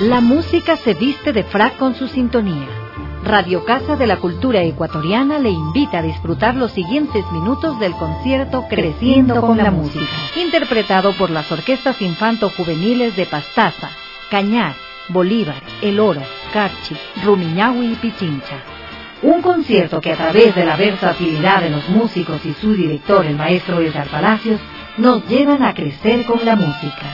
La música se viste de frac con su sintonía. Radio Casa de la Cultura Ecuatoriana le invita a disfrutar los siguientes minutos del concierto Creciendo con la Música, interpretado por las orquestas infanto-juveniles de Pastaza, Cañar, Bolívar, El Oro, Carchi, Rumiñahui y Pichincha. Un concierto que a través de la versatilidad de los músicos y su director, el maestro Edgar Palacios, nos llevan a crecer con la música.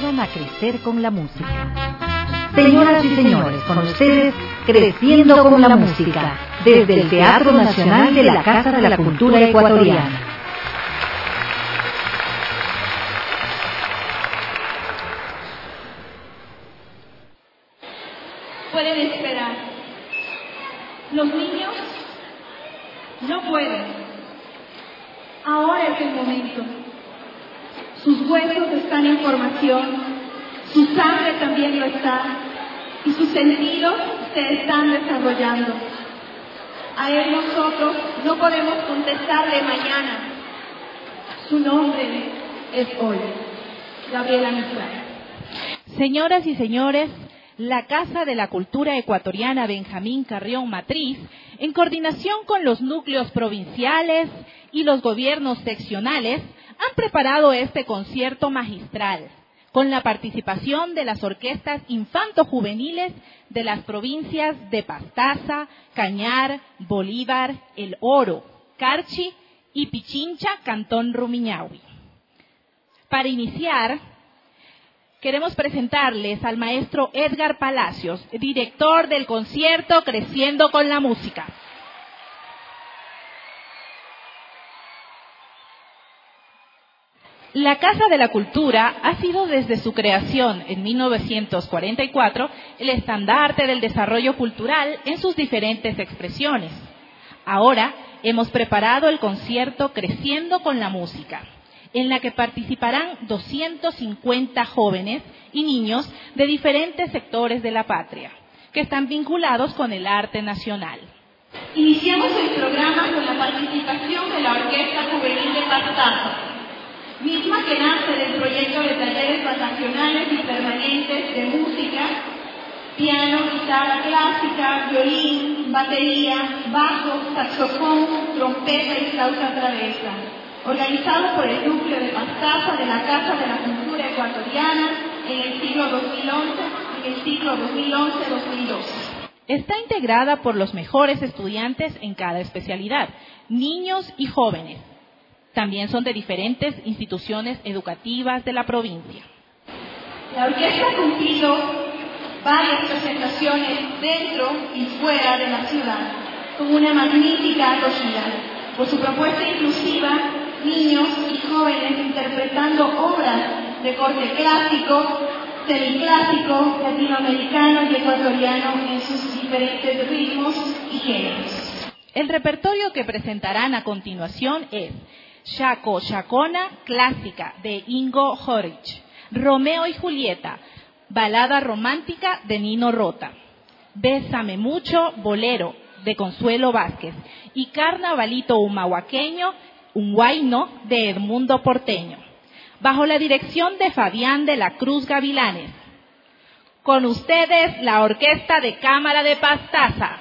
Señoras y señores, con ustedes, Creciendo con la Música, desde el Teatro Nacional de la Casa de la Cultura Ecuatoriana. Pueden esperar. Los niños no pueden. Ahora es el momento. Sus huesos están en formación, su sangre también lo está, y sus sentidos se están desarrollando. A él nosotros no podemos contestarle mañana. Su nombre es hoy. Gabriela Mistral. Señoras y señores, la Casa de la Cultura Ecuatoriana Benjamín Carrión Matriz, en coordinación con los núcleos provinciales y los gobiernos seccionales, han preparado este concierto magistral, con la participación de las orquestas infanto-juveniles de las provincias de Pastaza, Cañar, Bolívar, El Oro, Carchi y Pichincha, Cantón Rumiñahui. Para iniciar, queremos presentarles al maestro Edgar Palacios, director del concierto Creciendo con la Música. La Casa de la Cultura ha sido desde su creación en 1944 el estandarte del desarrollo cultural en sus diferentes expresiones. Ahora hemos preparado el concierto Creciendo con la Música, en la que participarán 250 jóvenes y niños de diferentes sectores de la patria, que están vinculados con el arte nacional. Iniciamos el programa con la participación de la Orquesta Juvenil de Pastaza, misma que nace del proyecto de talleres vacacionales y permanentes de música, piano, guitarra clásica, violín, batería, bajo, saxofón, trompeta y flauta traversa, organizado por el núcleo de Pastaza de la Casa de la Cultura Ecuatoriana en el siglo 2011-2012. Está integrada por los mejores estudiantes en cada especialidad, niños y jóvenes. También son de diferentes instituciones educativas de la provincia. La orquesta ha cumplido varias presentaciones dentro y fuera de la ciudad, con una magnífica acogida. Por su propuesta inclusiva, niños y jóvenes interpretando obras de corte clásico, semiclásico, latinoamericano y ecuatoriano en sus diferentes ritmos y géneros. El repertorio que presentarán a continuación es Chaco Chacona, clásica, de Ingo Horich; Romeo y Julieta, balada romántica, de Nino Rota; Bésame Mucho, bolero, de Consuelo Vázquez; y Carnavalito Humahuaqueño, un huayno, de Edmundo Porteño, bajo la dirección de Fabián de la Cruz Gavilanes. Con ustedes, la Orquesta de Cámara de Pastaza.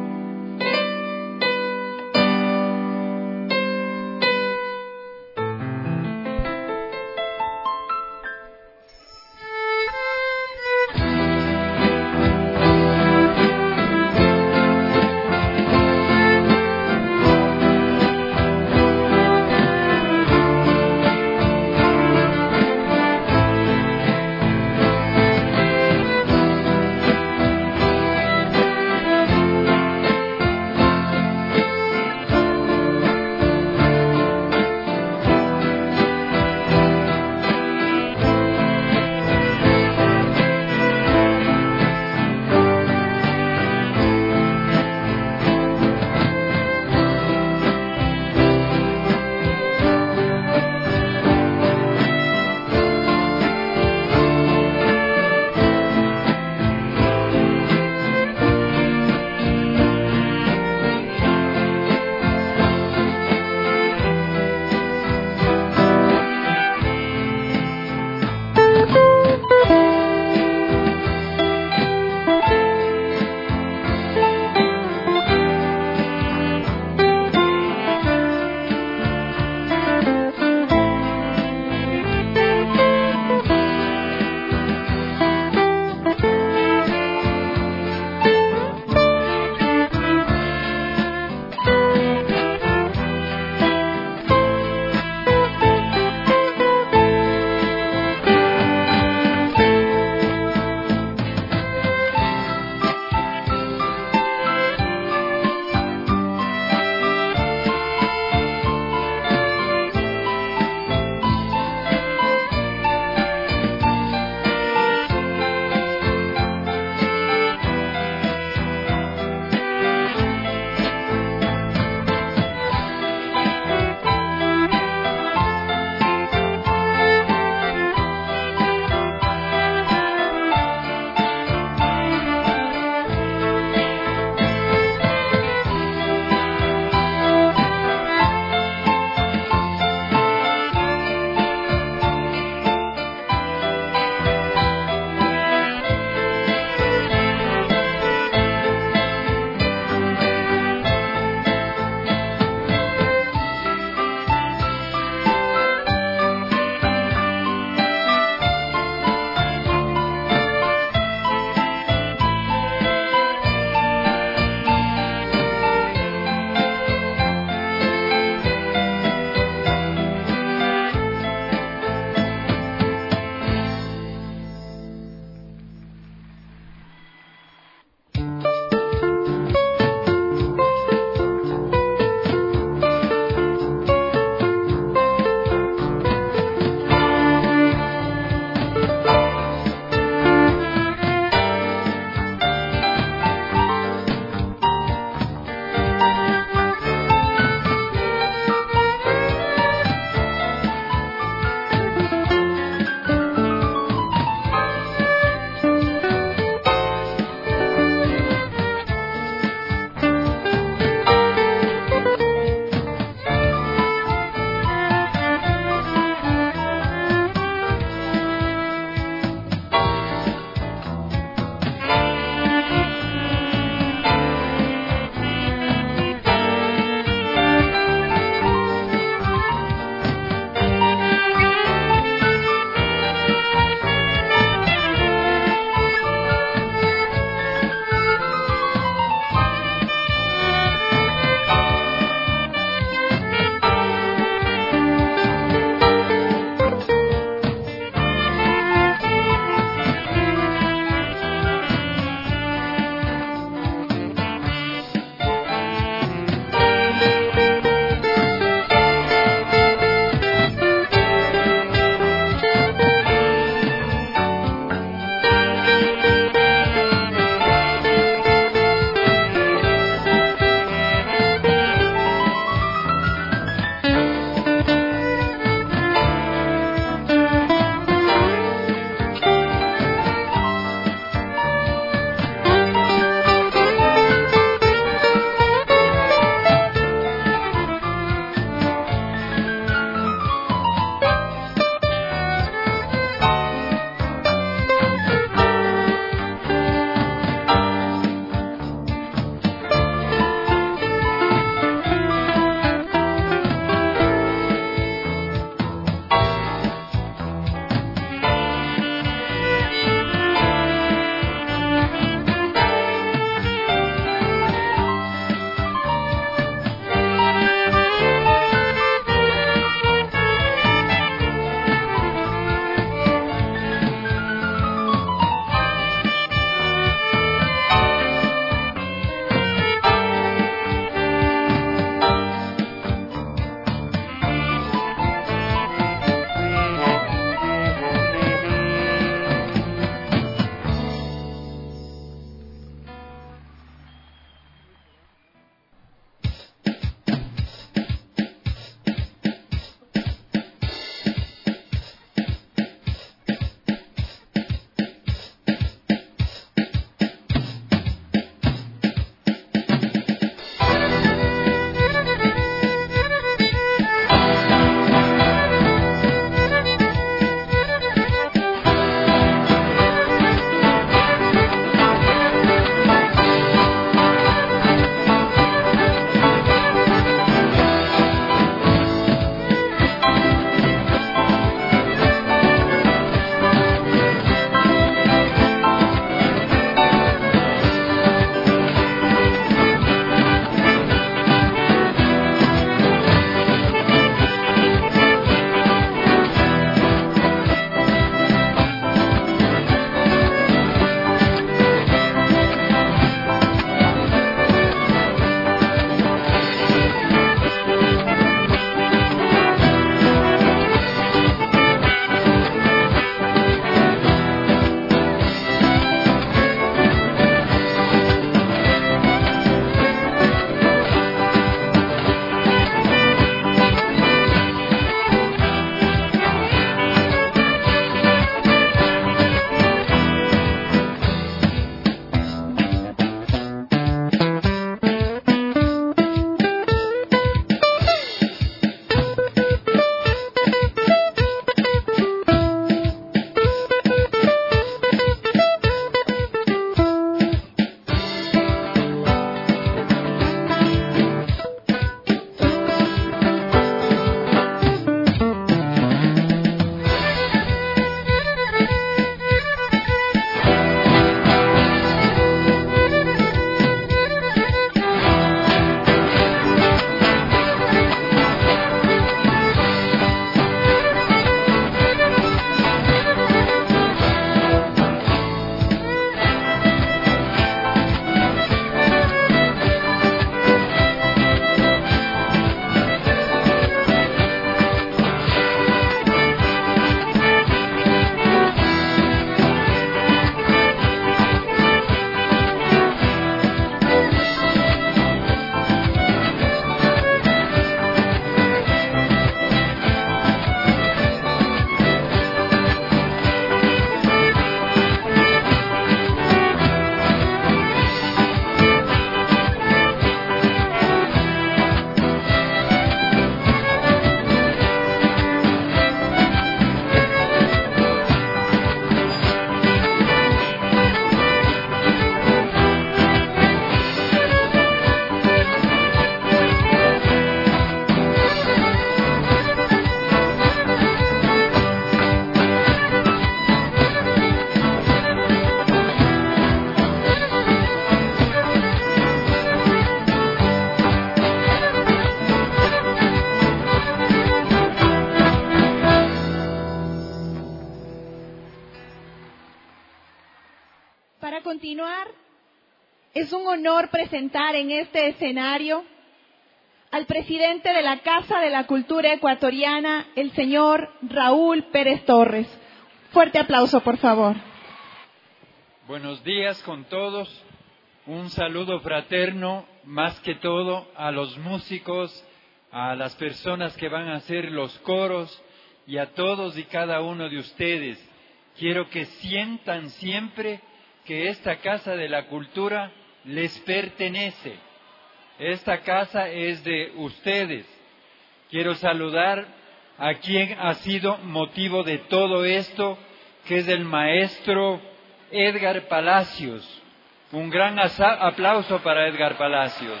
continuar, es un honor presentar en este escenario al presidente de la Casa de la Cultura Ecuatoriana, el señor Raúl Pérez Torres. Fuerte aplauso, por favor. Buenos días con todos. Un saludo fraterno, más que todo, a los músicos, a las personas que van a hacer los coros y a todos y cada uno de ustedes. Quiero que sientan siempre que esta Casa de la Cultura les pertenece. Esta casa es de ustedes. Quiero saludar a quien ha sido motivo de todo esto, que es el maestro Edgar Palacios. Un gran aplauso para Edgar Palacios.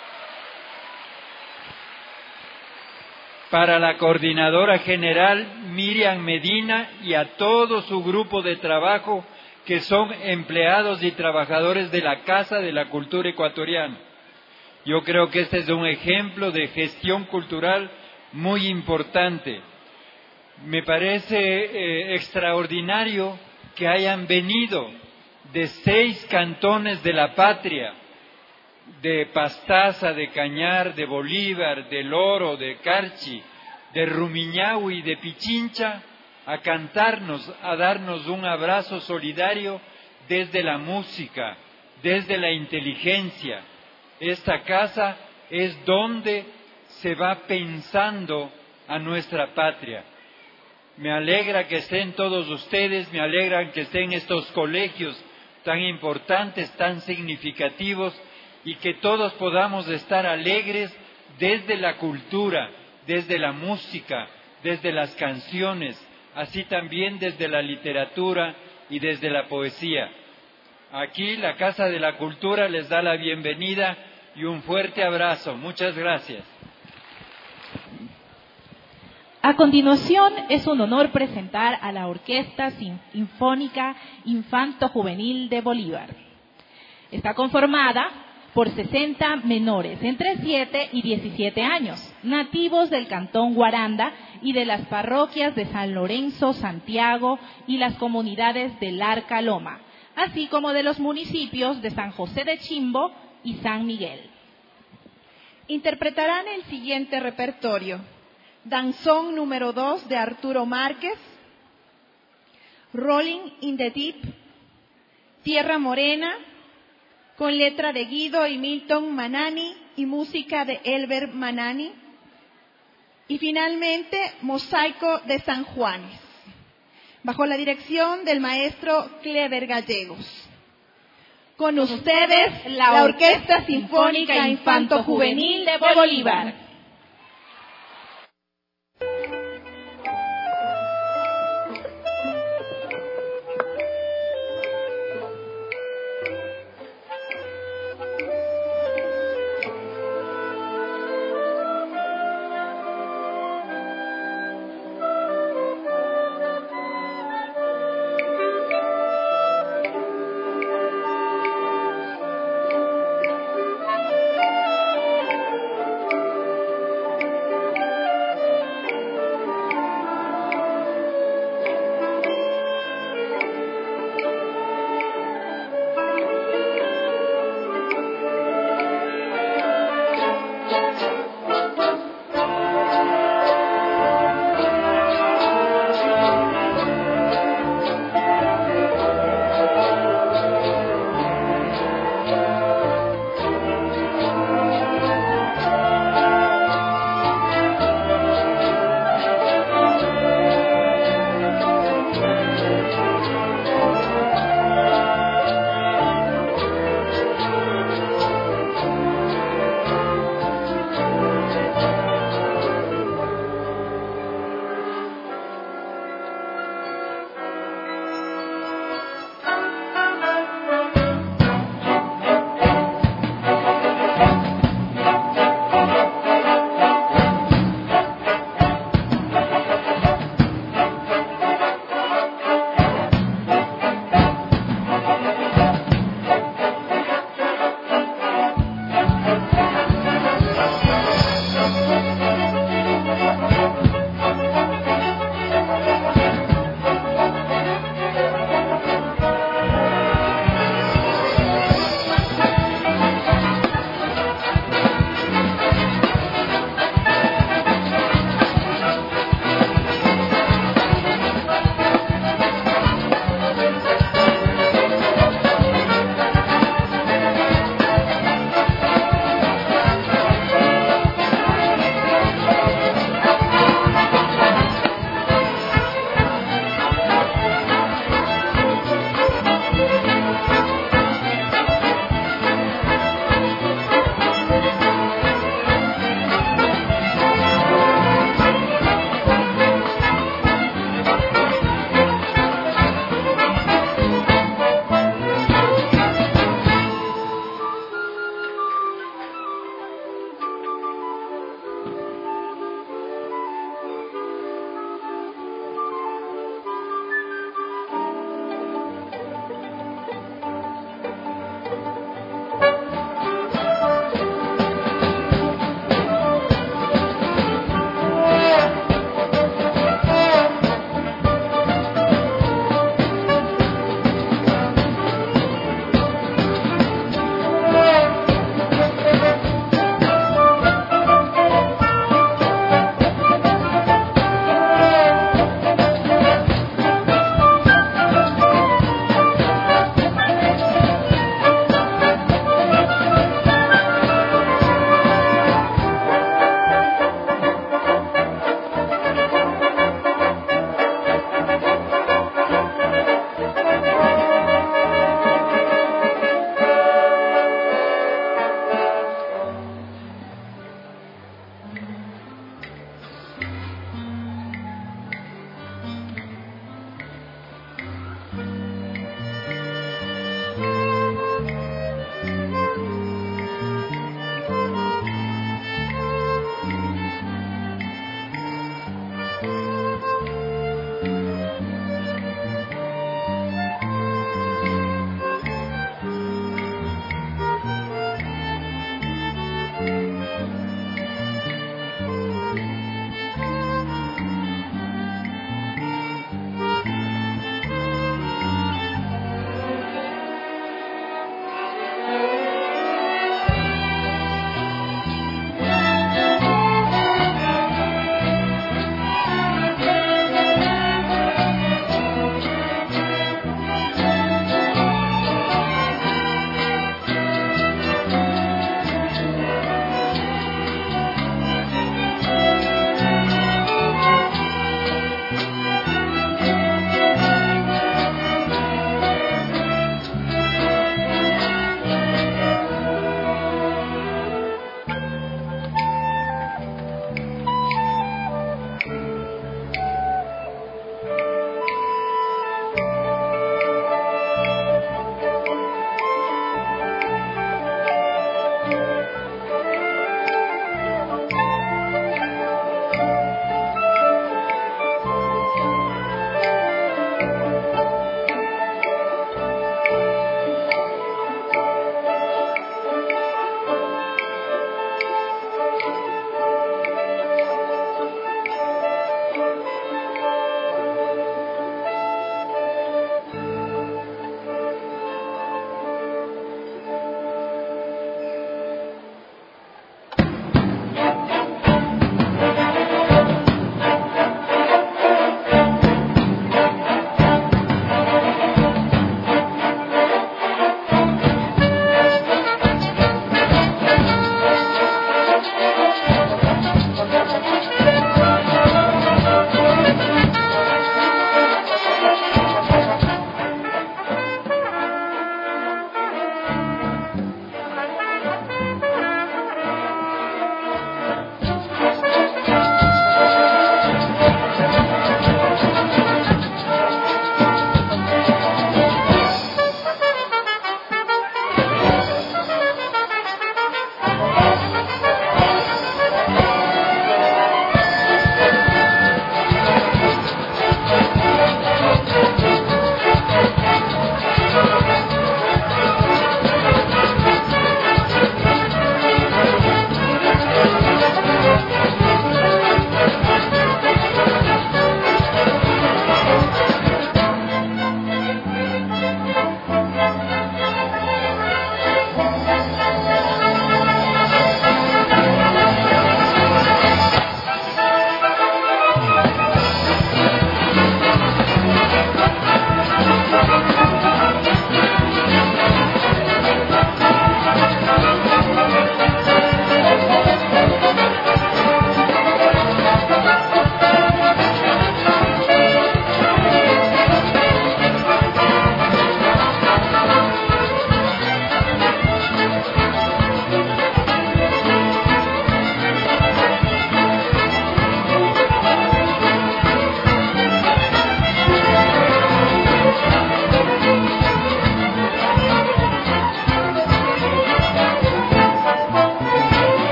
Para la coordinadora general Miriam Medina y a todo su grupo de trabajo, que son empleados y trabajadores de la Casa de la Cultura Ecuatoriana. Yo creo que este es un ejemplo de gestión cultural muy importante. Me parece extraordinario que hayan venido de 6 cantones de la patria, de Pastaza, de Cañar, de Bolívar, de Loro, de Carchi, de Rumiñahui y de Pichincha, a cantarnos, a darnos un abrazo solidario desde la música, desde la inteligencia. Esta casa es donde se va pensando a nuestra patria. Me alegra que estén todos ustedes, me alegra que estén estos colegios tan importantes, tan significativos, y que todos podamos estar alegres desde la cultura, desde la música, desde las canciones, así también desde la literatura y desde la poesía. Aquí la Casa de la Cultura les da la bienvenida y un fuerte abrazo. Muchas gracias. A continuación, es un honor presentar a la Orquesta Sinfónica Infanto Juvenil de Bolívar. Está conformada por 60 menores, entre 7 y 17 años, nativos del Cantón Guaranda y de las parroquias de San Lorenzo, Santiago y las comunidades del Arca Loma, así como de los municipios de San José de Chimbo y San Miguel. Interpretarán el siguiente repertorio: Danzón número 2 de Arturo Márquez, Rolling in the Deep, Tierra Morena, con letra de Guido y Milton Manani y música de Elber Manani, y finalmente Mosaico de San Juanes, bajo la dirección del maestro Clever Gallegos. Con ustedes, la Orquesta Sinfónica Infanto Juvenil de Bolívar.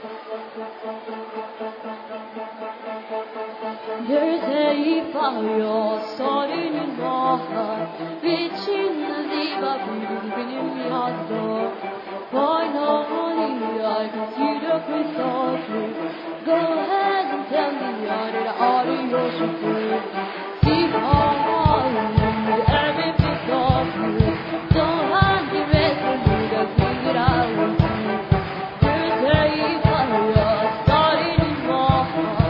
There's a fire starting in my heart, reaching the deep, bringing me out door. Finally, I can see the crystal clear. Go ahead and tell me that all of your secret. See how everything's off you. Don't underestimate the things that I will do. There's a fire starting in my heart.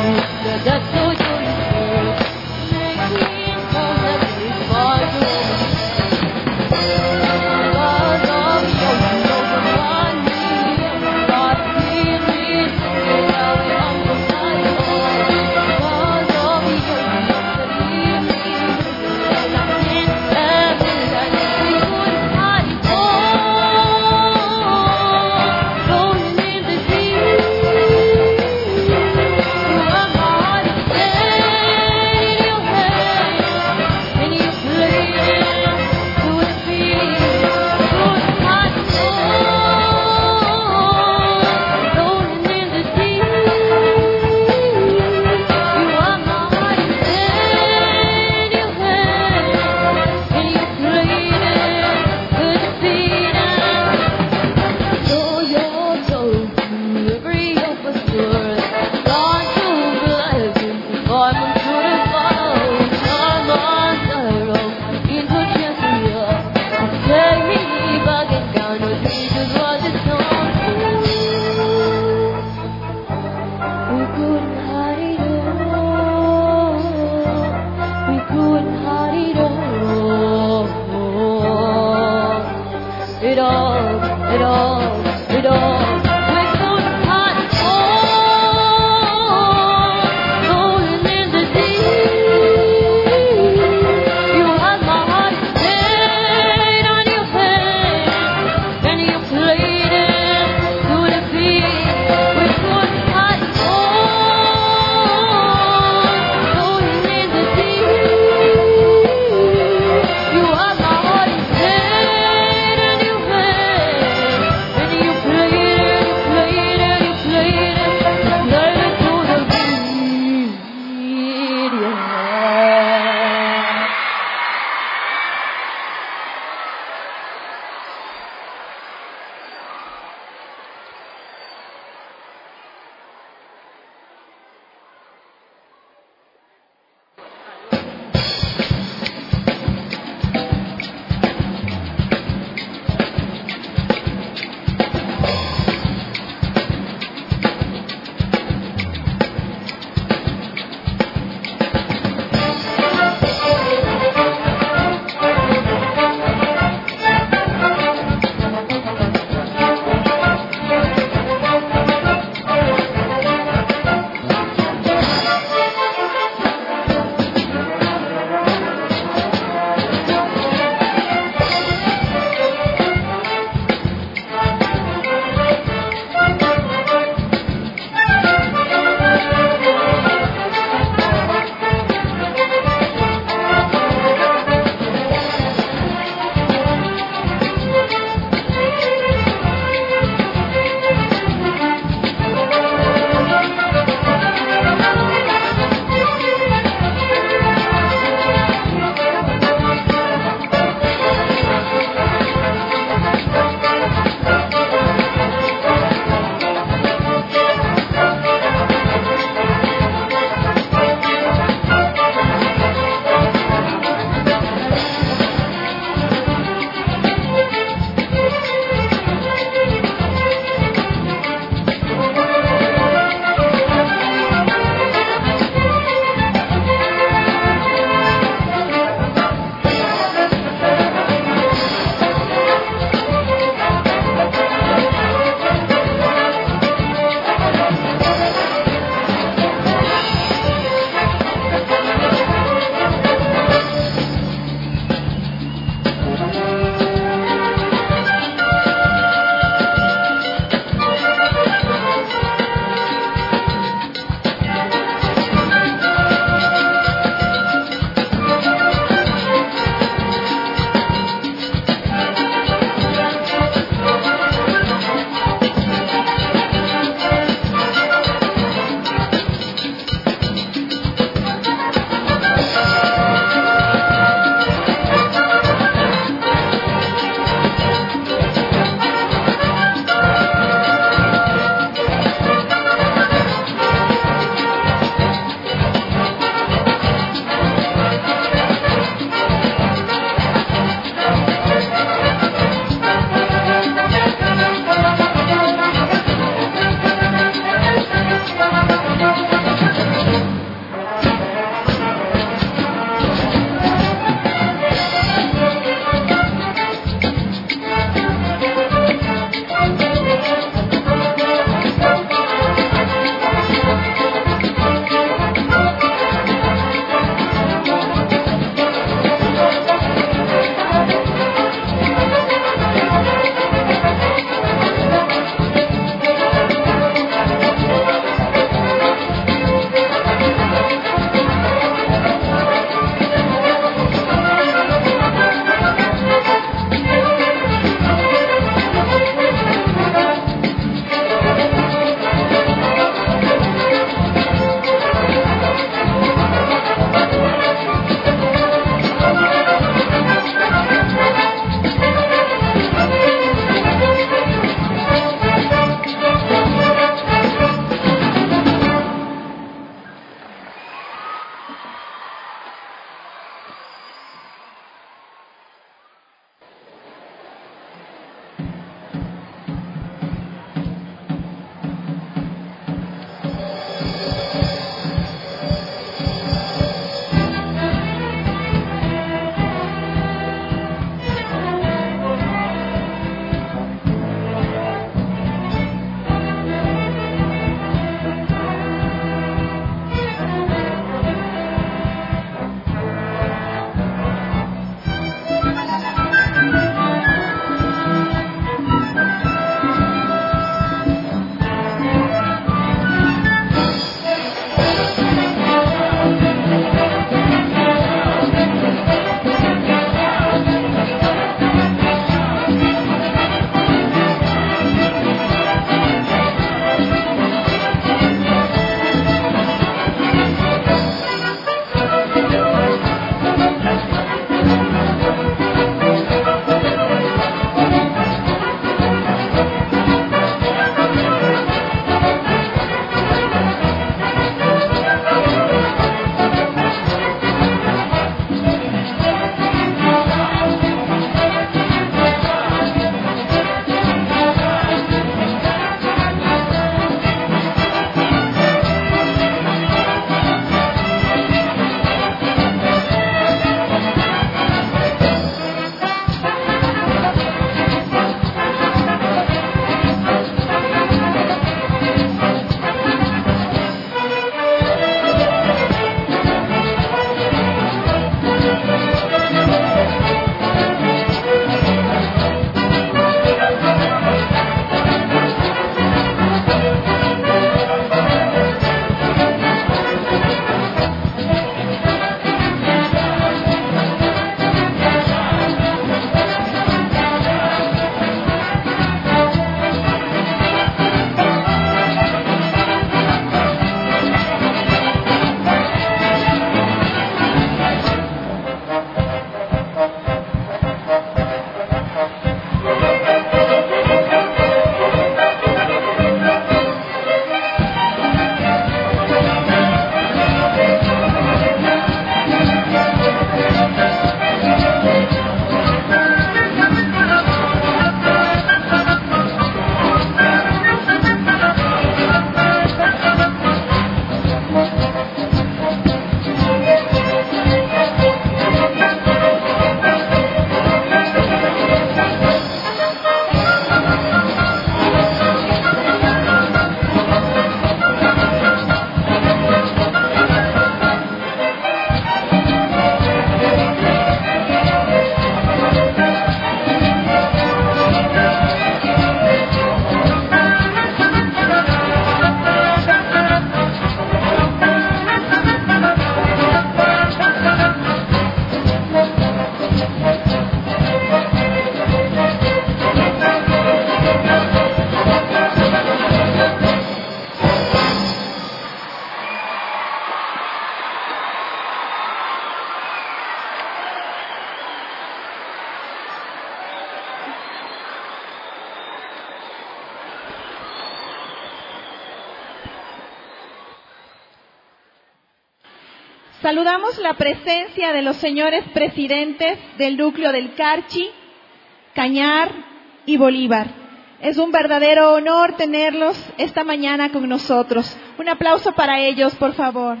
Saludamos la presencia de los señores presidentes del núcleo del Carchi, Cañar y Bolívar. Es un verdadero honor tenerlos esta mañana con nosotros. Un aplauso para ellos, por favor.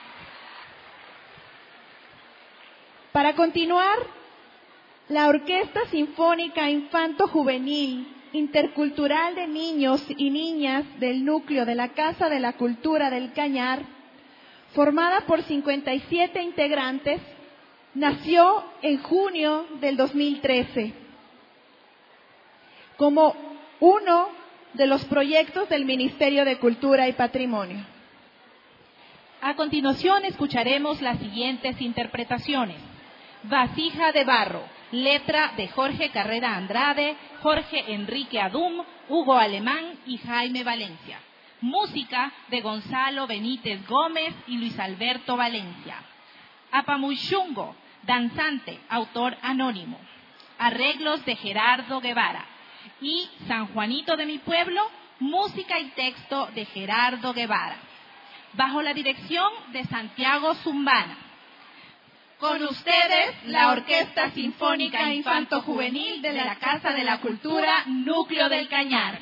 Para continuar, la Orquesta Sinfónica Infanto-Juvenil Intercultural de Niños y Niñas del núcleo de la Casa de la Cultura del Cañar, formada por 57 integrantes, nació en junio del 2013 como uno de los proyectos del Ministerio de Cultura y Patrimonio. A continuación escucharemos las siguientes interpretaciones. Vasija de Barro, letra de Jorge Carrera Andrade, Jorge Enrique Adum, Hugo Alemán y Jaime Valencia. Música de Gonzalo Benítez Gómez y Luis Alberto Valencia. Apamuychungo, danzante, autor anónimo. Arreglos de Gerardo Guevara. Y San Juanito de mi pueblo, música y texto de Gerardo Guevara. Bajo la dirección de Santiago Zumbana. Con ustedes, la Orquesta Sinfónica Infanto-Juvenil de la Casa de la Cultura, Núcleo del Cañar.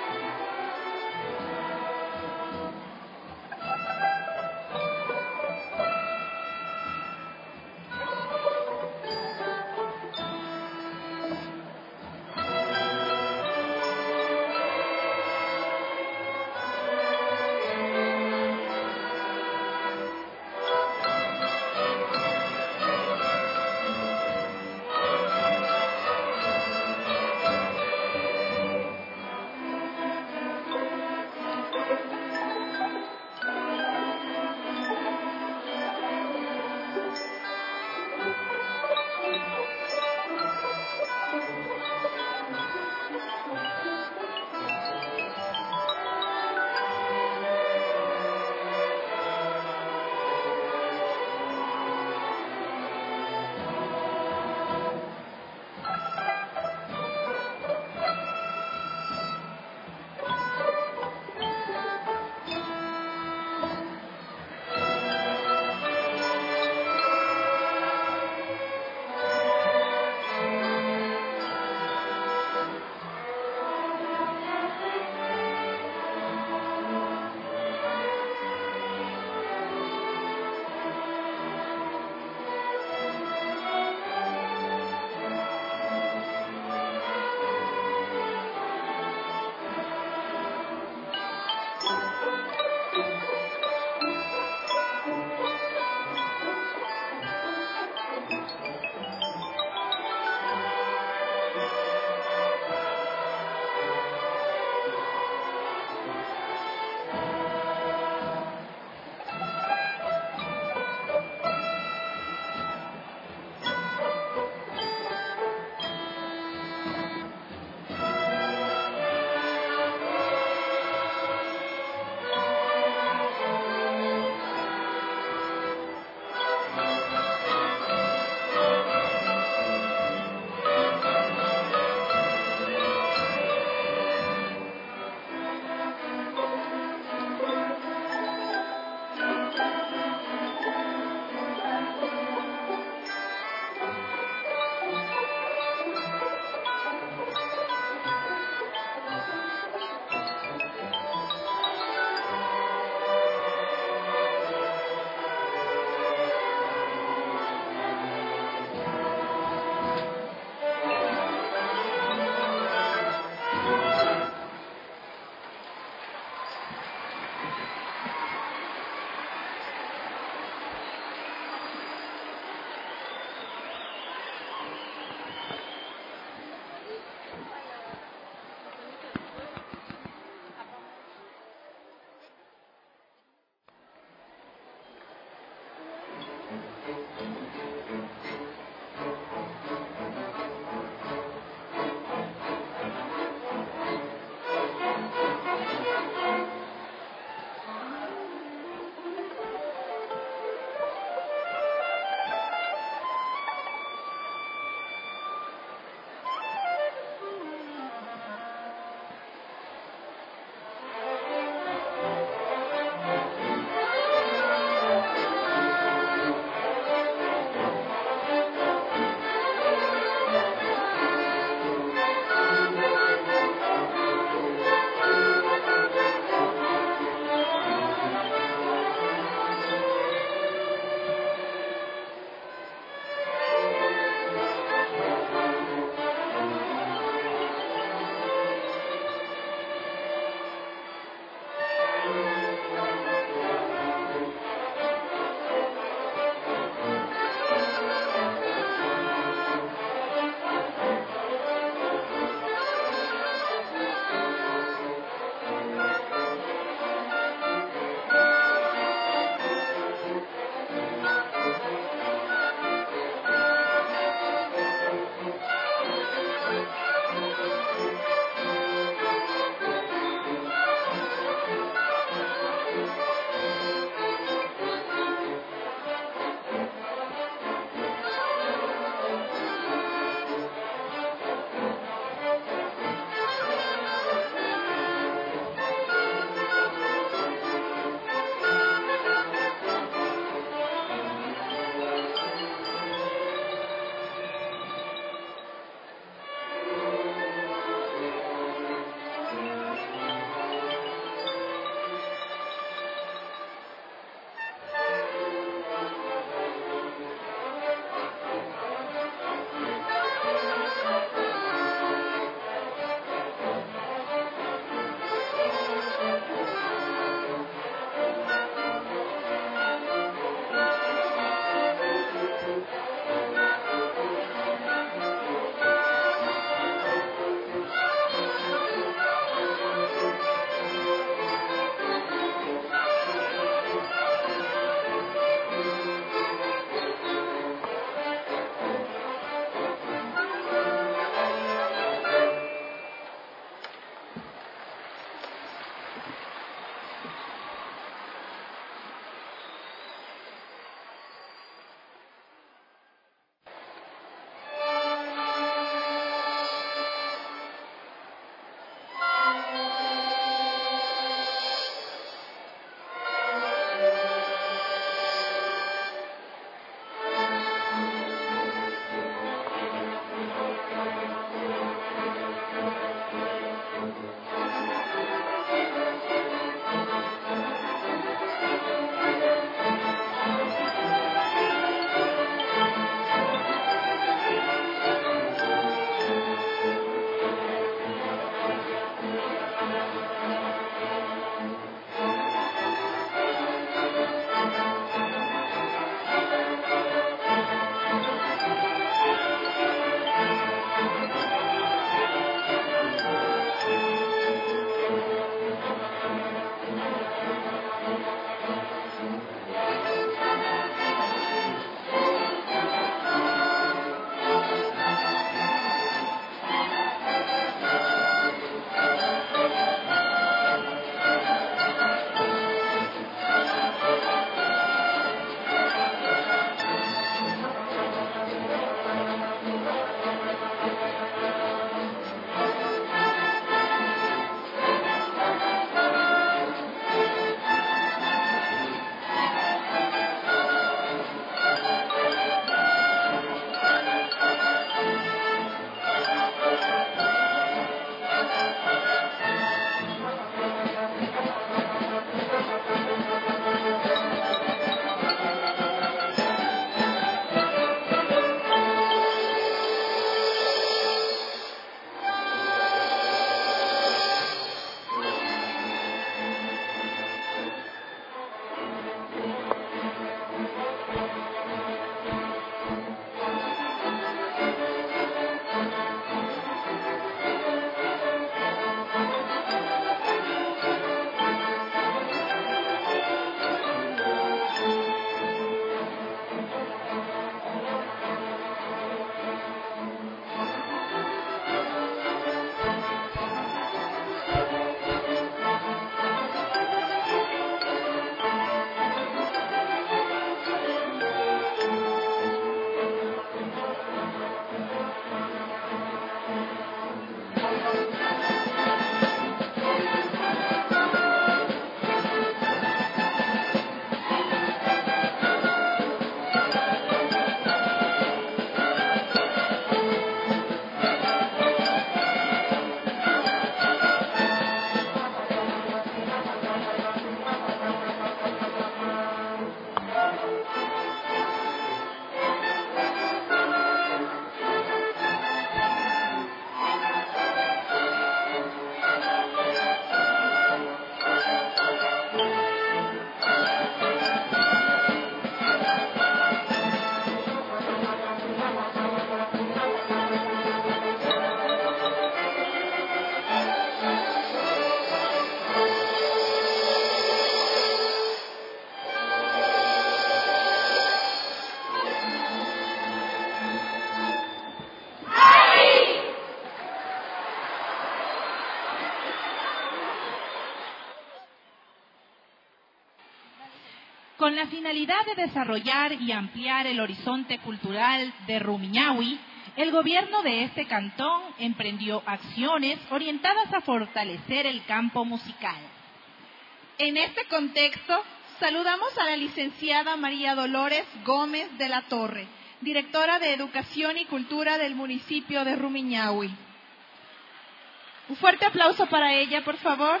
Con la finalidad de desarrollar y ampliar el horizonte cultural de Rumiñahui, el gobierno de este cantón emprendió acciones orientadas a fortalecer el campo musical. En este contexto, saludamos a la licenciada María Dolores Gómez de la Torre, directora de Educación y Cultura del municipio de Rumiñahui. Un fuerte aplauso para ella, por favor.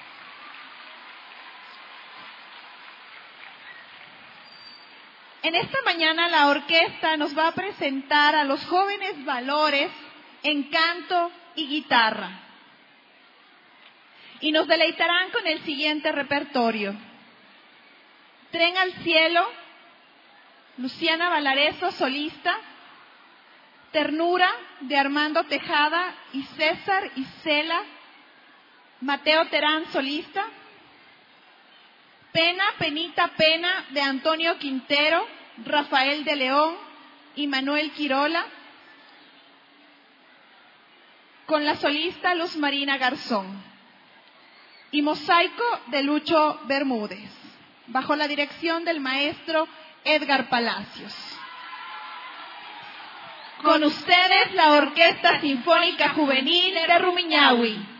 En esta mañana la orquesta nos va a presentar a los jóvenes valores en canto y guitarra. Y nos deleitarán con el siguiente repertorio: Tren al cielo, Luciana Valareso, solista; Ternura, de Armando Tejada y César Isela; Mateo Terán, solista; Pena, Penita, Pena, de Antonio Quintero, Rafael de León y Manuel Quirola, con la solista Luz Marina Garzón; y Mosaico, de Lucho Bermúdez, bajo la dirección del maestro Edgar Palacios. Con ustedes, la Orquesta Sinfónica Juvenil de Rumiñahui.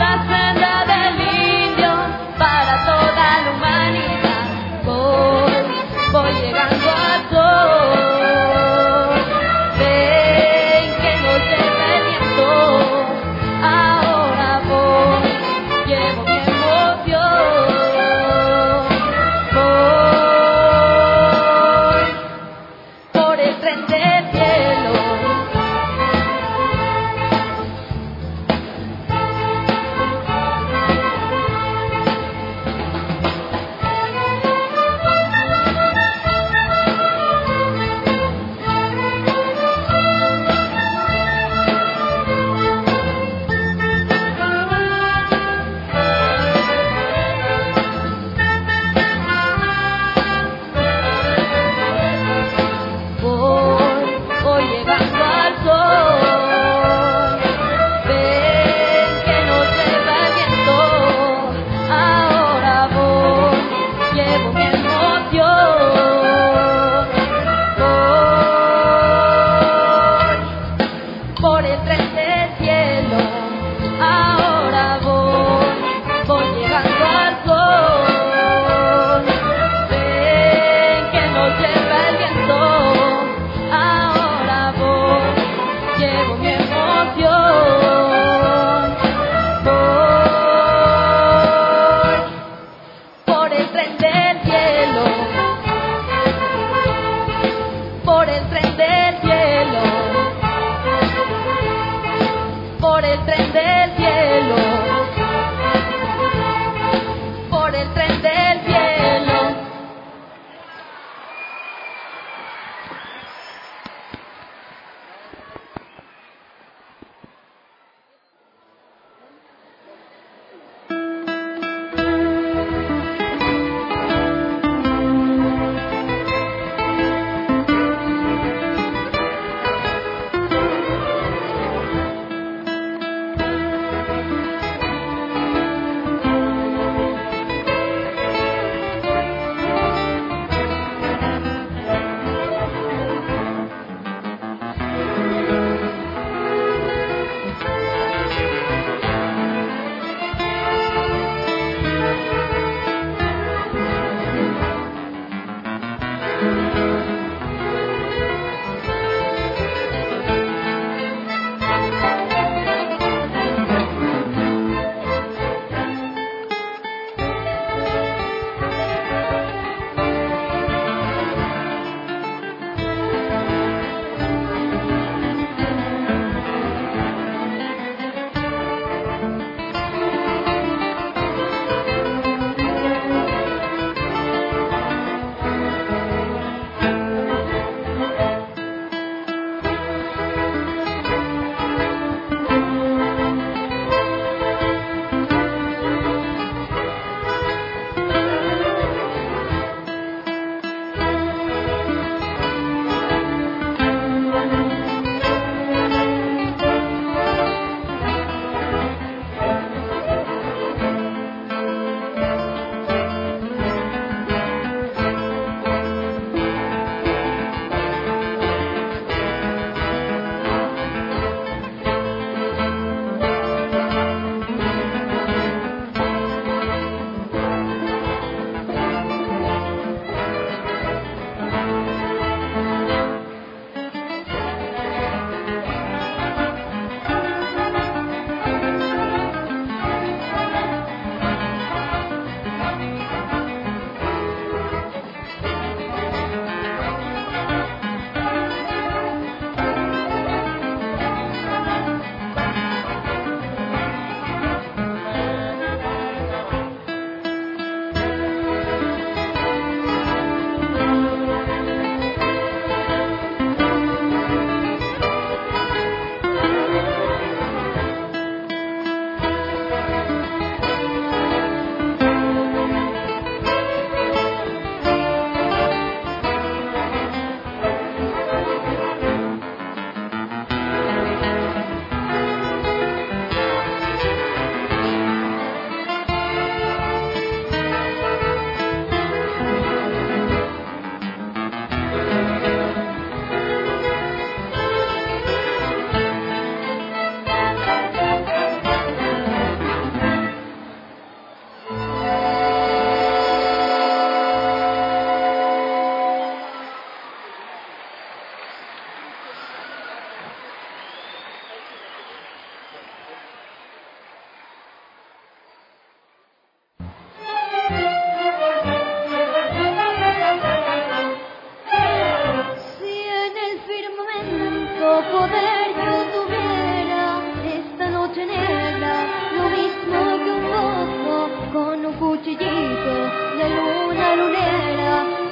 Para toda la humanidad, voy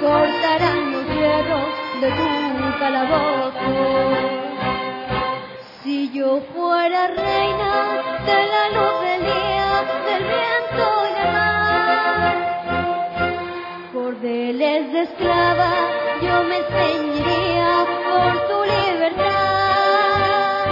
cortarán los hierros de tu calabozo. Si yo fuera reina de la luz del día, del viento y del mar, cordeles de esclava yo me ceñiría por tu libertad.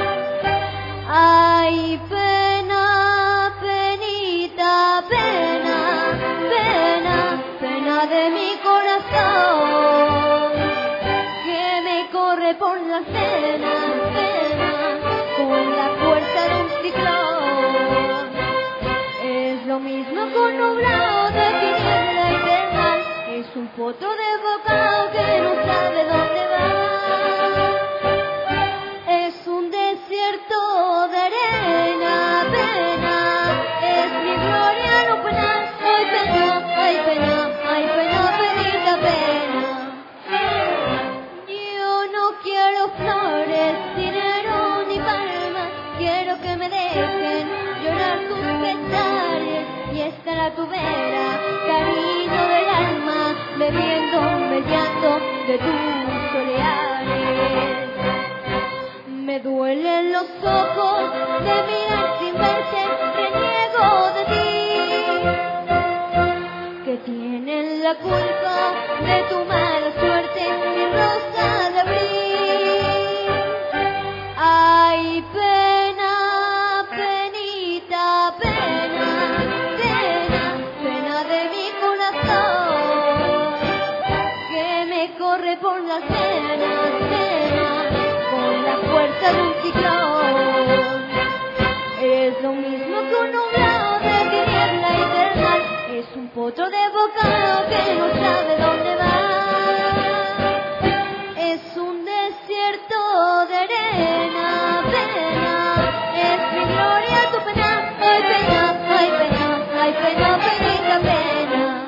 Ay, pena, penita, pena, pena, pena de mi corazón, que me corre por las venas, venas, con la fuerza de un ciclón. Es lo mismo con nublado de tiniebla y de mal, es un potro de bocado que no sabe dónde va. Es un desierto de arena, pena, es mi gloria no penar. Ay, pena, ay, pena, ay, pena, penita, pena. Yo no quiero flores, dinero ni palmas, quiero que me dejen llorar tus pesares y estar a tu vera, cariño del alma, bebiendo, mediando de tus soleares. Me duelen los ojos de mirar sin verte, reniego de ti, que tienen la culpa de tu mala suerte, mi rosa de abril. Ay, pena, penita, pena, pena, pena de mi corazón, que me corre por las venas, venas, con la fuerza de un ciclón. Es lo mismo que un nublado de tiniebla y del mal, es un potro de bocado que no sabe dónde va. Es un desierto de arena, pena, es mi gloria tu pena. Ay, pena, ay, pena, ay, pena, penita, pena.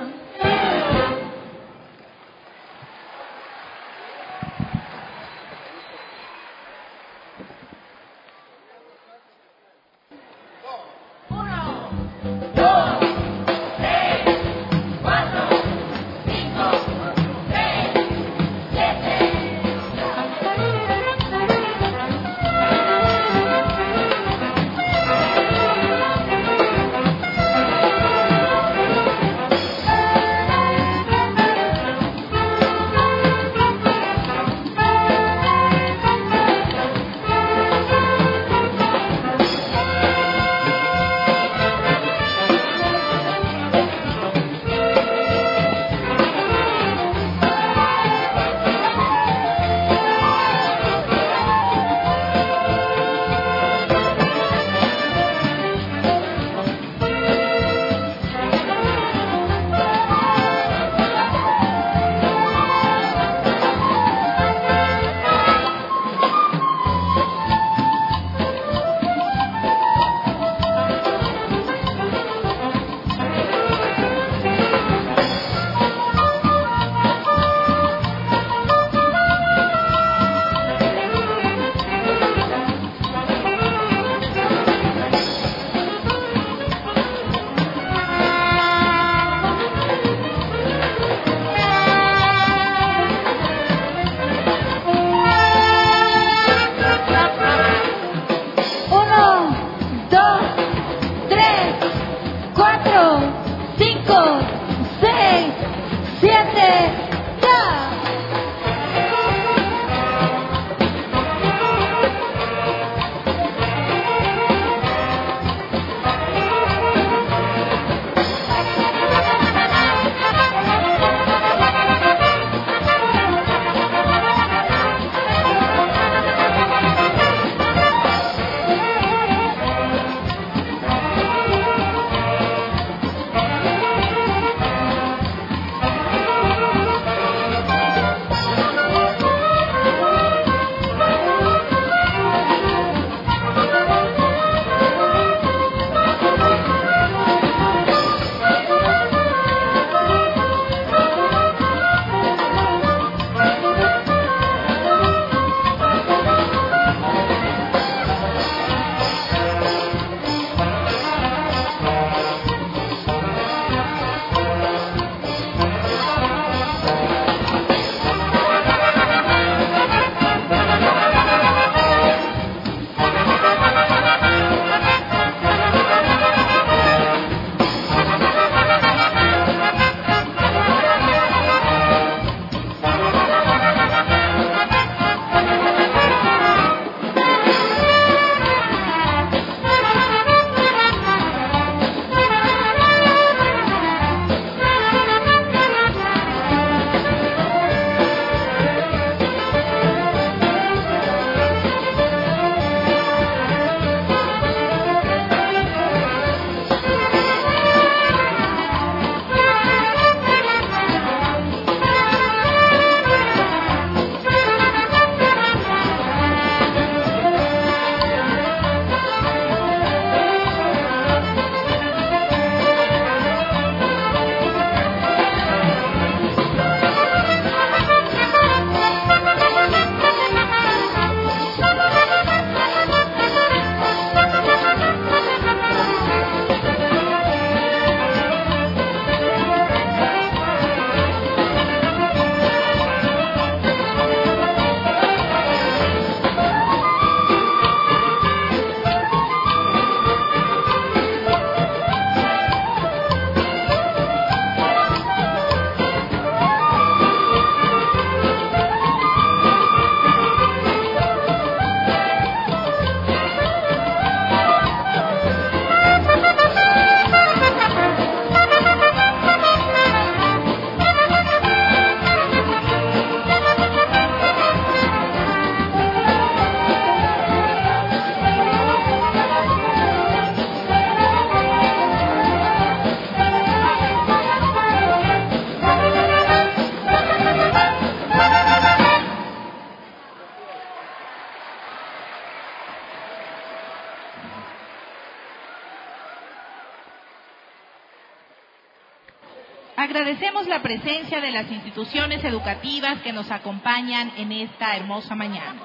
Agradecemos la presencia de las instituciones educativas que nos acompañan en esta hermosa mañana.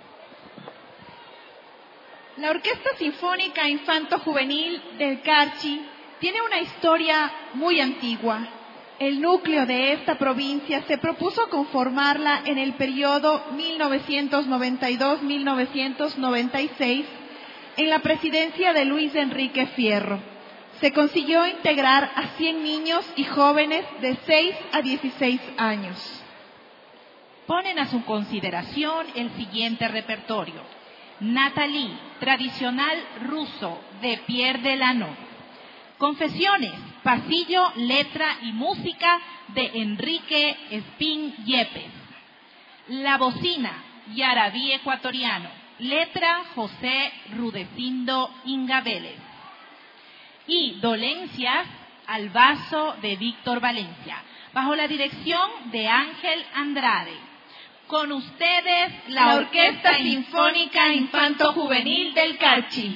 La Orquesta Sinfónica Infanto Juvenil del Carchi tiene una historia muy antigua. El núcleo de esta provincia se propuso conformarla en el periodo 1992-1996 en la presidencia de Luis Enrique Fierro. Se consiguió integrar a 100 niños y jóvenes de 6 a 16 años. Ponen a su consideración el siguiente repertorio: Natalie, tradicional ruso, de Pierre Delano. Confesiones, pasillo, letra y música de Enrique Espín Yepes. La bocina, Yarabí ecuatoriano, letra José Rudecindo Inga Vélez. Y Dolencias al vaso de Víctor Valencia, bajo la dirección de Ángel Andrade. Con ustedes, la Orquesta Sinfónica Infanto Juvenil del Carchi.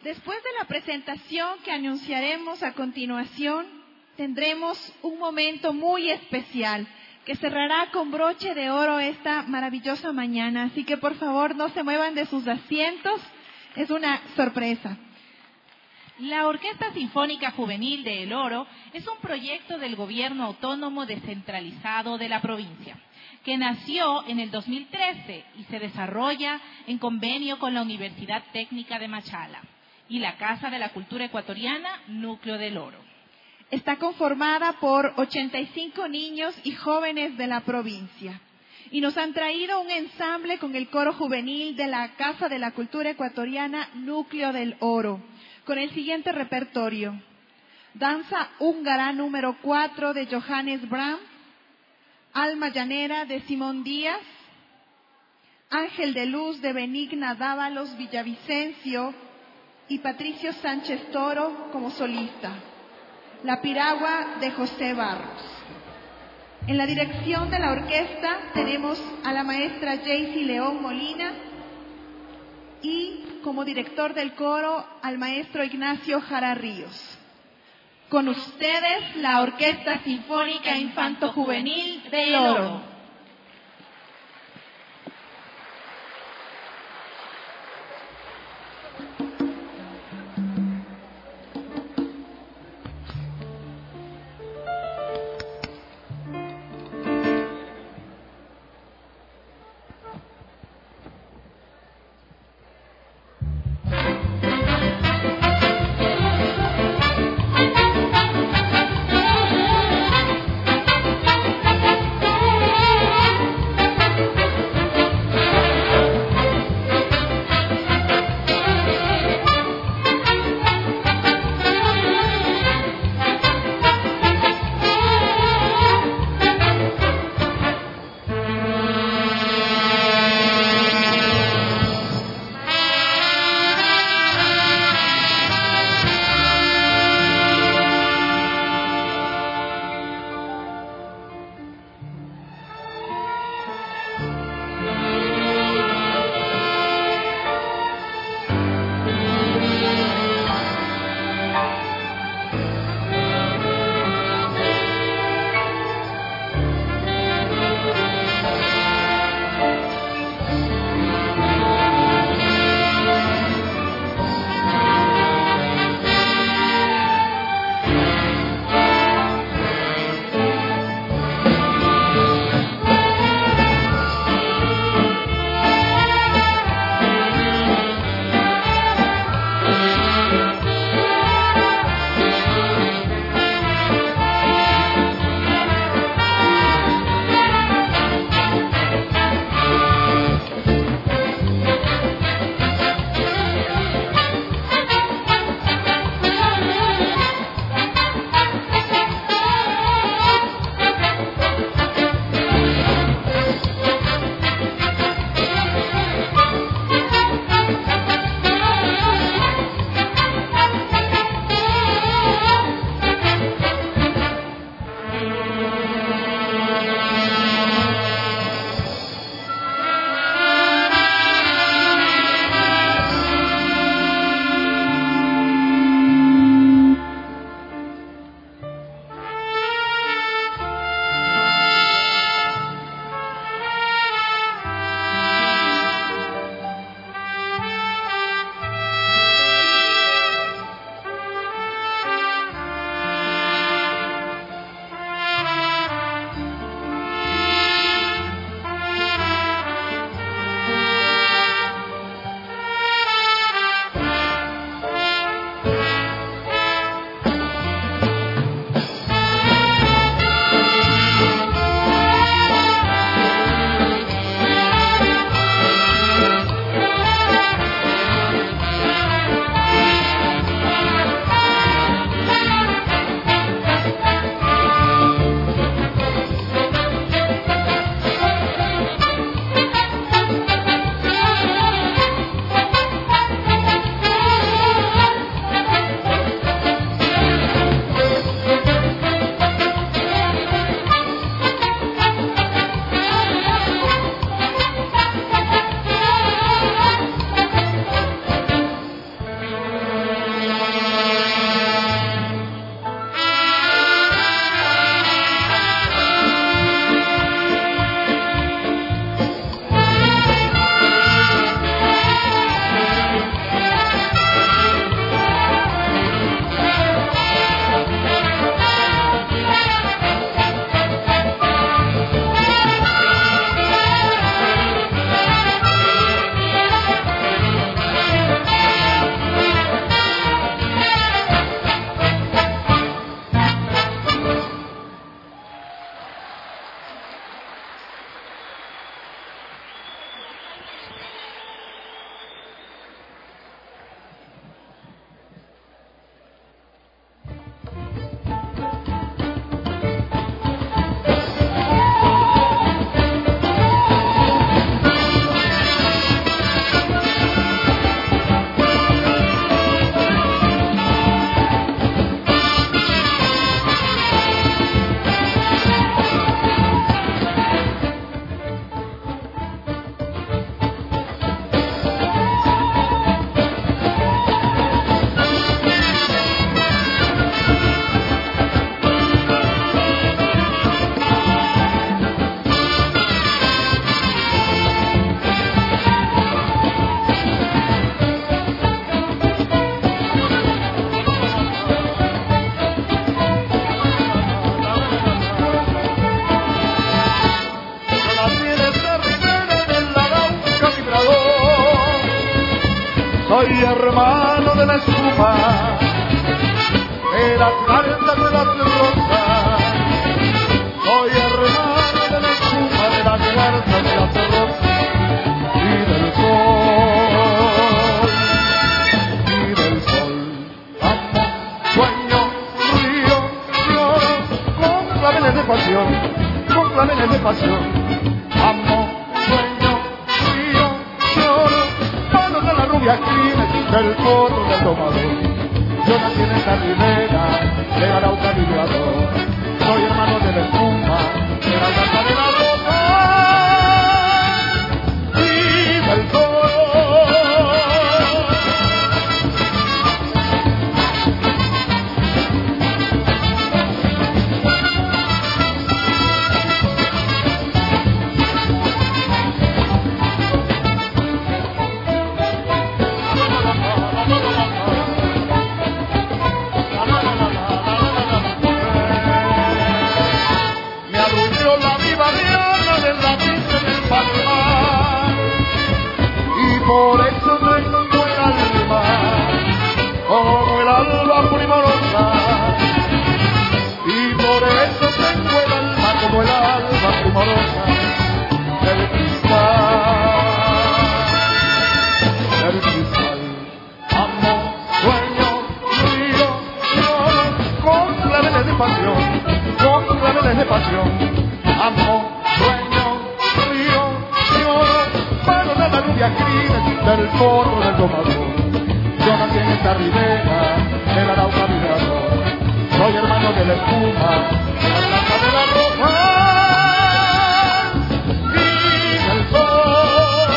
Después de la presentación que anunciaremos a continuación, tendremos un momento muy especial que cerrará con broche de oro esta maravillosa mañana. Así que por favor no se muevan de sus asientos, es una sorpresa. La Orquesta Sinfónica Juvenil de El Oro es un proyecto del gobierno autónomo descentralizado de la provincia, que nació en el 2013 y se desarrolla en convenio con la Universidad Técnica de Machala y la Casa de la Cultura Ecuatoriana, Núcleo del Oro. Está conformada por 85 niños y jóvenes de la provincia. Y nos han traído un ensamble con el coro juvenil de la Casa de la Cultura Ecuatoriana, Núcleo del Oro, con el siguiente repertorio: Danza húngara número 4 de Johannes Brahms, Alma llanera de Simón Díaz, Ángel de Luz de Benigna Dávalos Villavicencio y Patricio Sánchez Toro como solista. La piragua de José Barros. En la dirección de la orquesta tenemos a la maestra Jaycee León Molina y como director del coro al maestro Ignacio Jara Ríos. Con ustedes la Orquesta Sinfónica Infanto Juvenil de El Oro. Thank you. Soy hermano de la espuma, de las garzas de las rosas. Soy hermano de la espuma, de las garzas de las rosas y del sol, amo, sueño, río, lloro, con claveles de pasión, con claveles de pasión. Amo, sueño, río, lloro, manos de la rubia crines del potro del domador. Yo nací en esta ribera del Arauca vibrador. Soy hermano de la espuma, de la garza de la rosa y del sol. Por eso tengo el alma como el alba primorosa, y por eso tengo el alma como el alba primorosa del cristal. Amo, sueño, río, lloro, con claveles de pasión, con claveles de pasión. Amo, sueño, río, lloro, mano de la rubia crines del potro del domador. Yo nací en esta ribera del Arauca vibrador. Soy hermano de la espuma, de la garza de la rosa y del sol.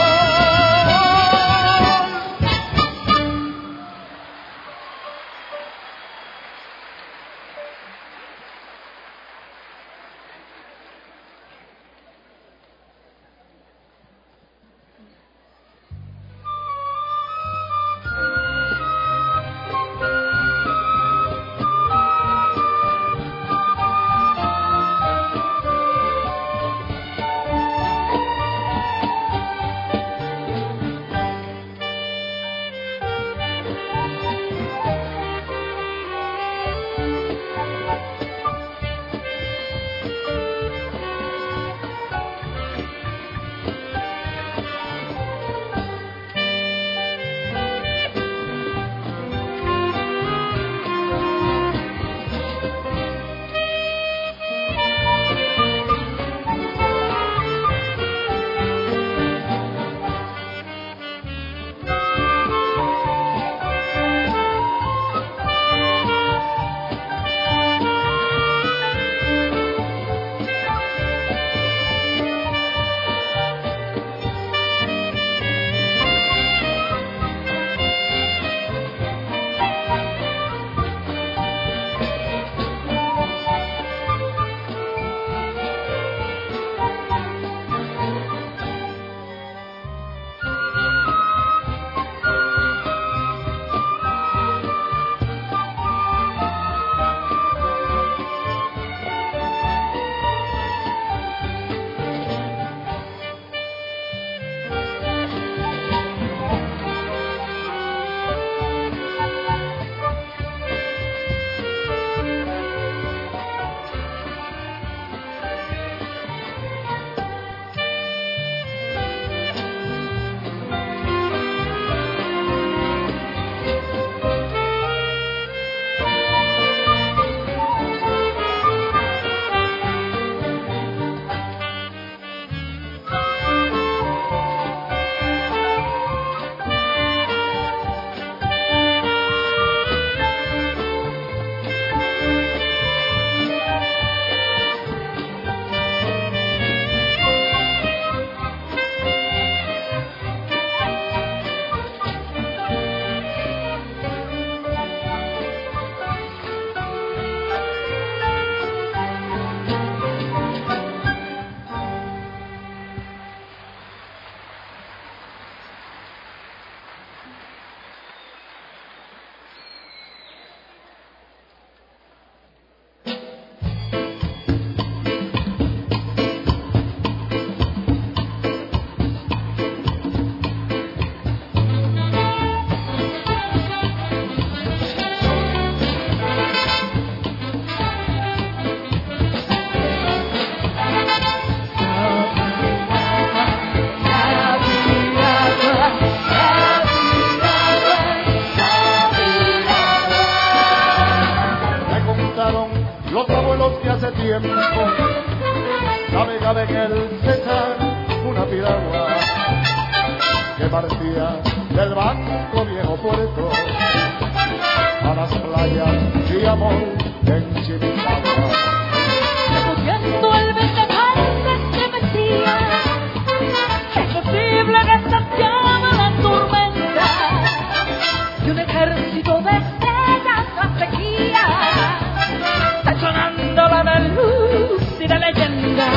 navegaba en el Cesar una piragua que partía del Banco Viejo Puerto a las playas de amor en Chihuahua. Recogiendo el vendaval se estremecía, imposible que saciaba la tormenta, y un ejército de estrellas la seguía, sonándola de luz y de leyenda.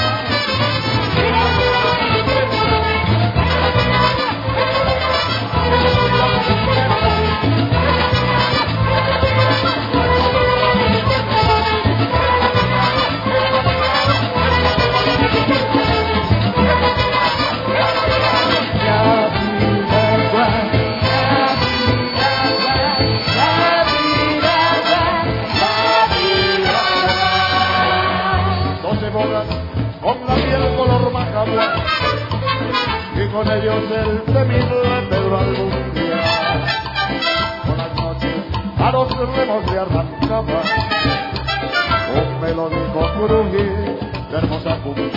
Con la piel color macabra y con ellos el temible Pedro algún día por las noches a los remos le arrancaba un melódico crujir de hermosa cumbia.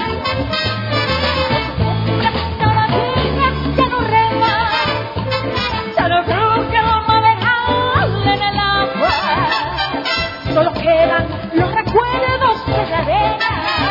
Ya no rema, ya no cruje lo maderal en el agua, solo quedan los recuerdos de la arena.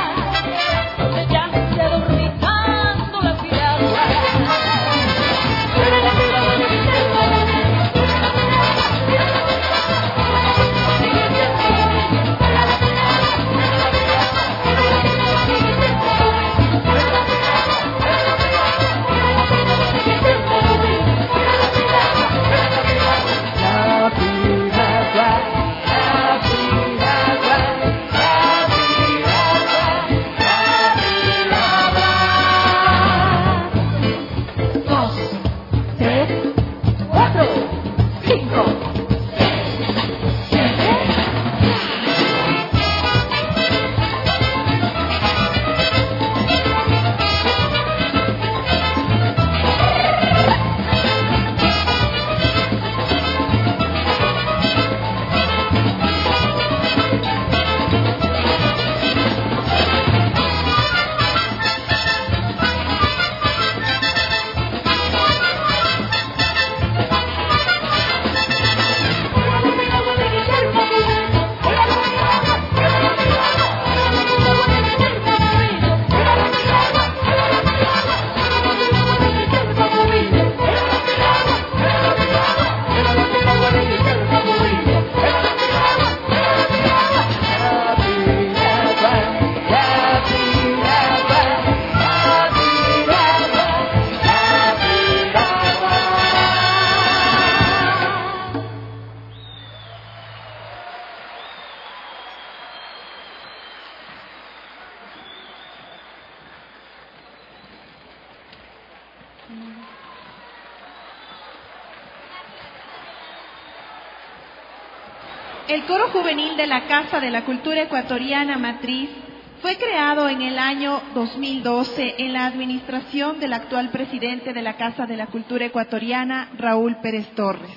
El Coro Juvenil de la Casa de la Cultura Ecuatoriana Matriz fue creado en el año 2012 en la administración del actual presidente de la Casa de la Cultura Ecuatoriana, Raúl Pérez Torres.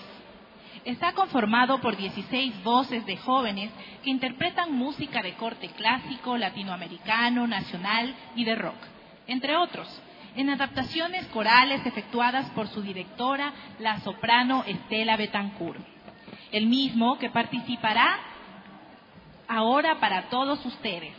Está conformado por 16 voces de jóvenes que interpretan música de corte clásico, latinoamericano, nacional y de rock, entre otros, en adaptaciones corales efectuadas por su directora, la soprano Estela Betancourt. El mismo que participará ahora para todos ustedes,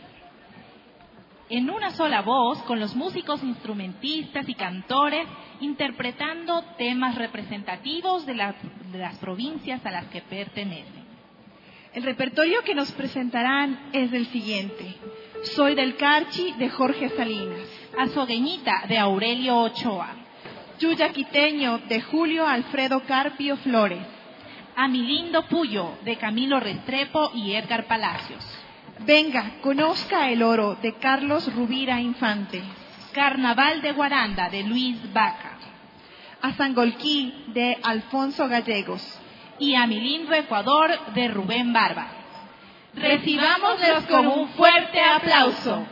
en una sola voz, con los músicos instrumentistas y cantores, interpretando temas representativos de las provincias a las que pertenecen. El repertorio que nos presentarán es el siguiente: Soy del Carchi, de Jorge Salinas; Azogueñita, de Aurelio Ochoa; Yuya Quiteño, de Julio Alfredo Carpio Flores; A mi lindo Puyo, de Camilo Restrepo y Edgar Palacios; Venga, conozca el oro, de Carlos Rubira Infante; Carnaval de Guaranda, de Luis Vaca; A Sangolquí, de Alfonso Gallegos; y A mi lindo Ecuador, de Rubén Barba. Recibámoslos con un fuerte aplauso.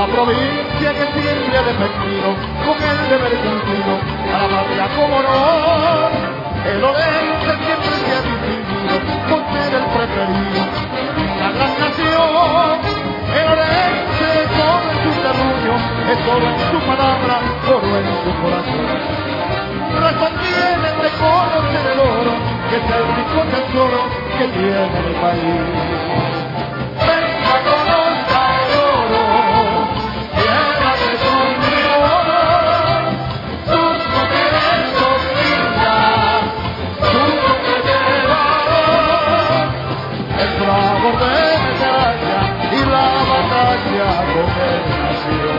provincia que siempre ha defendido con el deber cumplido a la patria como honor. El orense siempre se ha distinguido por ser el preferido. La gran nación, el orense, todo en su terruño, es todo en su palabra, oro en su corazón. Razón tienen de conocer el oro, que es el rico tesoro que tiene el país. Venga, conozca el oro, tierra de son mi oro, sus mujeres son lindas, sus hombres de valor, el fragor de medalla y la batalla con el nació.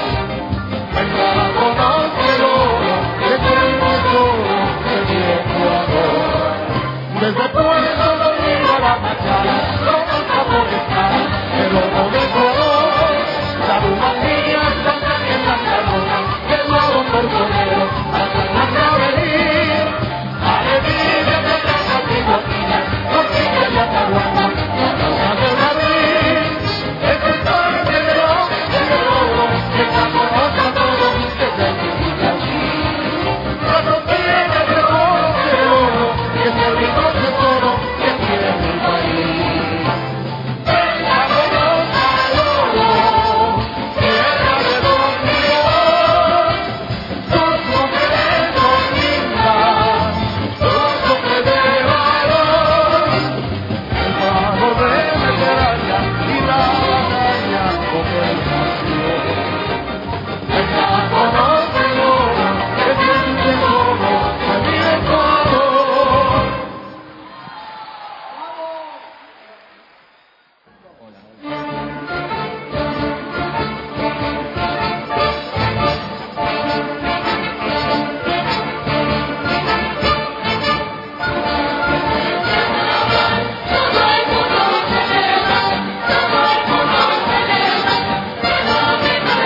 Venga, conozca el oro, que es el tesoro de mi Ecuador. Desde Puerto Domingo a la Machada, vamos a molestar el oro de Ecuador. Saludos niñas, cantan en las canoas, el mago portonero, hasta la cabería. Alegría de las antiguas, porque ya la caguama, la casa del jardín. Es el sueño del hombre y el oro, que la conoce a todos desde el principio aquí. Cuando tiene de conocer el oro, que es el rico tesoro que tiene el país. Venga, conozca el oro, tierra de Don Miguel, sus mujeres son lindas, sus hombres de valor, el fragor de medalla y la batalla con el nación. Venga, conozca el oro, que es el tesoro de mi Ecuador. Todo el mundo celebra, todo el mundo celebra,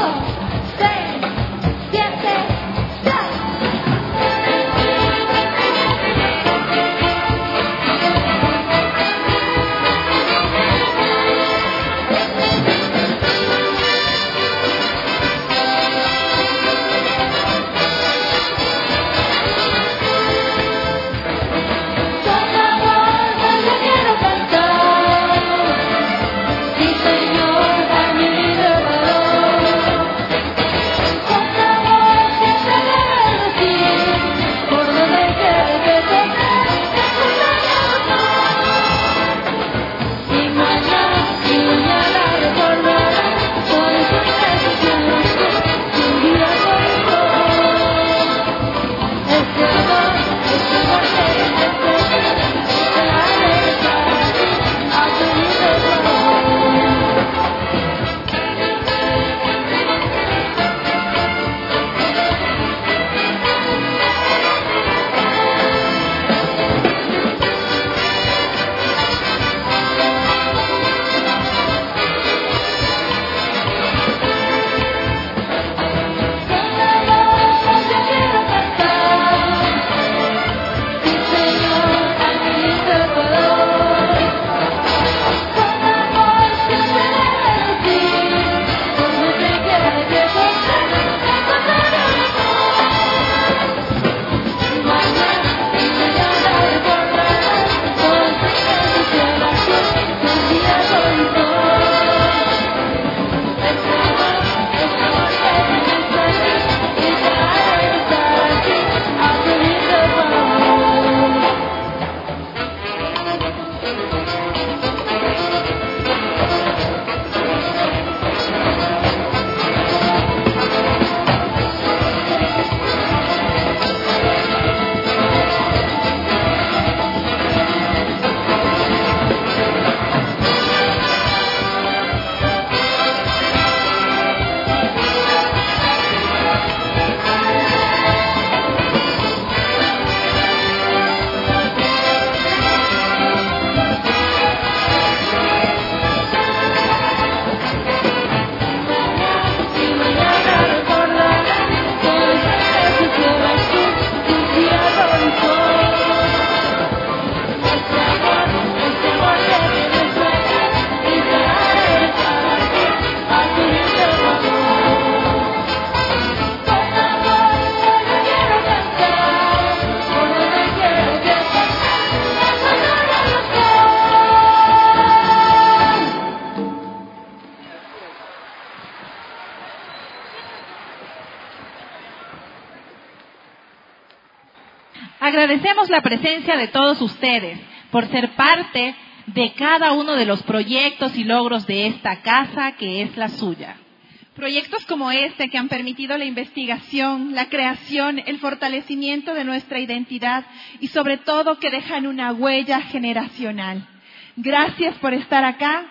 Agradecemos la presencia de todos ustedes por ser parte de cada uno de los proyectos y logros de esta casa que es la suya. Proyectos como este que han permitido la investigación, la creación, el fortalecimiento de nuestra identidad y sobre todo que dejan una huella generacional. Gracias por estar acá.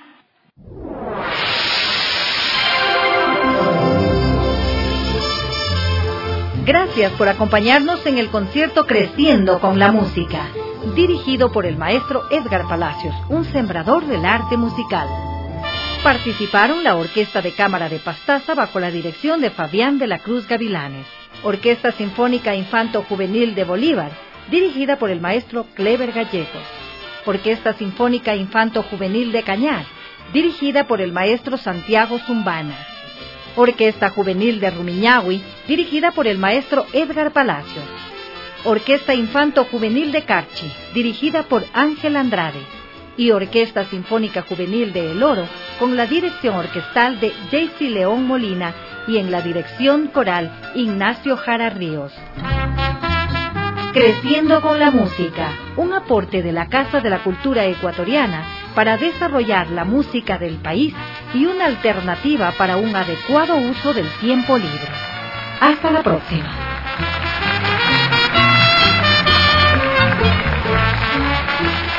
Gracias por acompañarnos en el concierto Creciendo con la Música, dirigido por el maestro Edgar Palacios, un sembrador del arte musical. Participaron la Orquesta de Cámara de Pastaza bajo la dirección de Fabián de la Cruz Gavilanes, Orquesta Sinfónica Infanto Juvenil de Bolívar, dirigida por el maestro Clever Gallegos, Orquesta Sinfónica Infanto Juvenil de Cañar, dirigida por el maestro Santiago Zumbana, Orquesta Juvenil de Rumiñahui, dirigida por el maestro Edgar Palacios, Orquesta Infanto Juvenil de Carchi, dirigida por Ángel Andrade, y Orquesta Sinfónica Juvenil de El Oro, con la dirección orquestal de Jaycee León Molina y en la dirección coral Ignacio Jara Ríos. Creciendo con la Música, un aporte de la Casa de la Cultura Ecuatoriana para desarrollar la música del país y una alternativa para un adecuado uso del tiempo libre. Hasta la próxima.